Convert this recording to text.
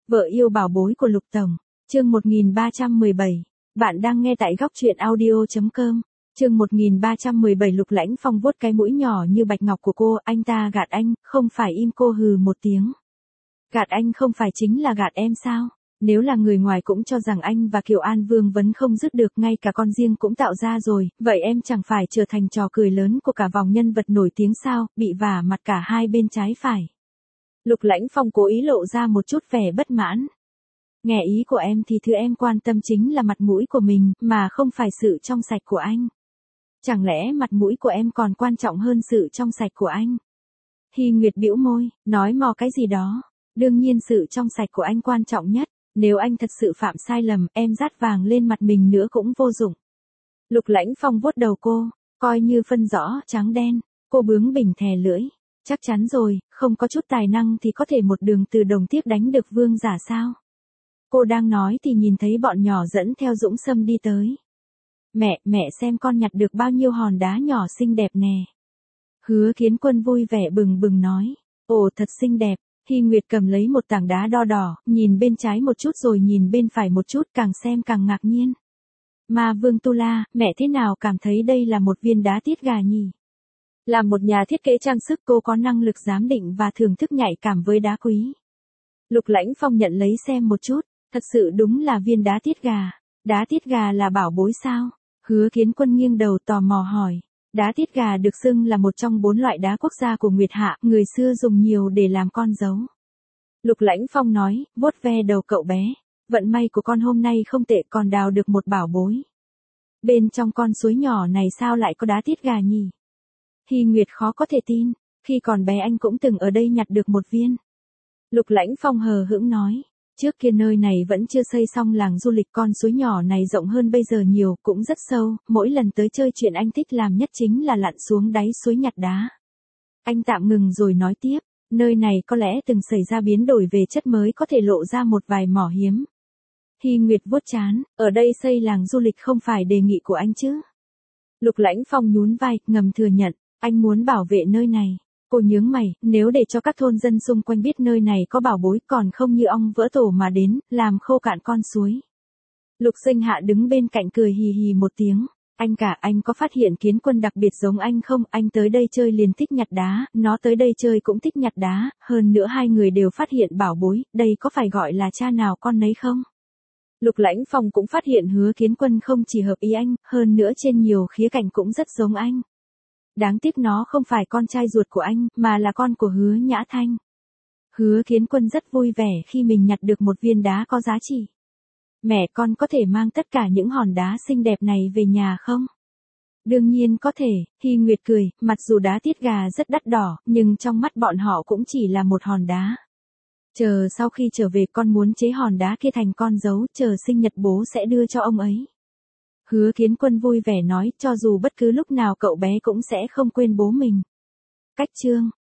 Vợ yêu bảo bối của Lục Tổng, chương 1317. Bạn đang nghe tại góc truyện audio.com. Chương 1317. Lục Lãnh Phong vuốt cái mũi nhỏ như bạch ngọc của cô, anh ta gạt anh, không phải im. Cô hừ một tiếng. Gạt anh không phải chính là gạt em sao? Nếu là người ngoài cũng cho rằng anh và Kiều An Vương vẫn không dứt được, ngay cả con riêng cũng tạo ra rồi, vậy em chẳng phải trở thành trò cười lớn của cả vòng nhân vật nổi tiếng sao, bị vả mặt cả hai bên trái phải. Lục Lãnh Phong cố ý lộ ra một chút vẻ bất mãn. Nghe ý của em thì thứ em quan tâm chính là mặt mũi của mình, mà không phải sự trong sạch của anh. Chẳng lẽ mặt mũi của em còn quan trọng hơn sự trong sạch của anh? Hy Nguyệt bĩu môi, nói mò cái gì đó. Đương nhiên sự trong sạch của anh quan trọng nhất. Nếu anh thật sự phạm sai lầm, em dát vàng lên mặt mình nữa cũng vô dụng. Lục Lãnh Phong vuốt đầu cô, coi như phân rõ trắng đen. Cô bướng bỉnh thè lưỡi. Chắc chắn rồi, không có chút tài năng thì có thể một đường từ Đồng Tiếc đánh được Vương Giả sao? Cô đang nói thì nhìn thấy bọn nhỏ dẫn theo Dũng Sâm đi tới. Mẹ xem con nhặt được bao nhiêu hòn đá nhỏ xinh đẹp nè. Hứa Kiến Quân vui vẻ bừng bừng nói. Ồ, thật xinh đẹp. Hy Nguyệt cầm lấy một tảng đá đo đỏ, nhìn bên trái một chút rồi nhìn bên phải một chút, càng xem càng ngạc nhiên. Ma Vương Tu La, mẹ thế nào cảm thấy đây là một viên đá tiết gà nhỉ? Là một nhà thiết kế trang sức, cô có năng lực giám định và thưởng thức nhạy cảm với đá quý. Lục Lãnh Phong nhận lấy xem một chút, thật sự đúng là viên đá tiết gà. Đá tiết gà là bảo bối sao? Hứa Kiến Quân nghiêng đầu tò mò hỏi. Đá tiết gà được xưng là một trong 4 loại đá quốc gia của Nguyệt Hạ, người xưa dùng nhiều để làm con dấu. Lục Lãnh Phong nói, vuốt ve đầu cậu bé. Vận may của con hôm nay không tệ, còn đào được một bảo bối. Bên trong con suối nhỏ này sao lại có đá tiết gà nhỉ? Hy Nguyệt khó có thể tin, khi còn bé anh cũng từng ở đây nhặt được một viên. Lục Lãnh Phong hờ hững nói, trước kia nơi này vẫn chưa xây xong làng du lịch, con suối nhỏ này rộng hơn bây giờ nhiều, cũng rất sâu, mỗi lần tới chơi chuyện anh thích làm nhất chính là lặn xuống đáy suối nhặt đá. Anh tạm ngừng rồi nói tiếp, nơi này có lẽ từng xảy ra biến đổi về chất mới có thể lộ ra một vài mỏ hiếm. Hy Nguyệt vuốt trán, ở đây xây làng du lịch không phải đề nghị của anh chứ? Lục Lãnh Phong nhún vai, ngầm thừa nhận, anh muốn bảo vệ nơi này. Cô nhướng mày, nếu để cho các thôn dân xung quanh biết nơi này có bảo bối, còn không như ong vỡ tổ mà đến, làm khô cạn con suối. Lục Sinh Hạ đứng bên cạnh cười hì hì một tiếng. Anh có phát hiện Kiến Quân đặc biệt giống anh không? Anh tới đây chơi liền thích nhặt đá, nó tới đây chơi cũng thích nhặt đá, hơn nữa hai người đều phát hiện bảo bối, đây có phải gọi là cha nào con nấy không? Lục Lãnh Phong cũng phát hiện Hứa Kiến Quân không chỉ hợp ý anh, hơn nữa trên nhiều khía cạnh cũng rất giống anh. Đáng tiếc nó không phải con trai ruột của anh, mà là con của Hứa Nhã Thanh. Hứa Kiến Quân rất vui vẻ khi mình nhặt được một viên đá có giá trị. Mẹ, con có thể mang tất cả những hòn đá xinh đẹp này về nhà không? Đương nhiên có thể, Hy Nguyệt cười, mặc dù đá tiết gà rất đắt đỏ, nhưng trong mắt bọn họ cũng chỉ là một hòn đá. Chờ sau khi trở về con muốn chế hòn đá kia thành con dấu, chờ sinh nhật bố sẽ đưa cho ông ấy. Hứa Kiến Quân vui vẻ nói, cho dù bất cứ lúc nào cậu bé cũng sẽ không quên bố mình. Cách chương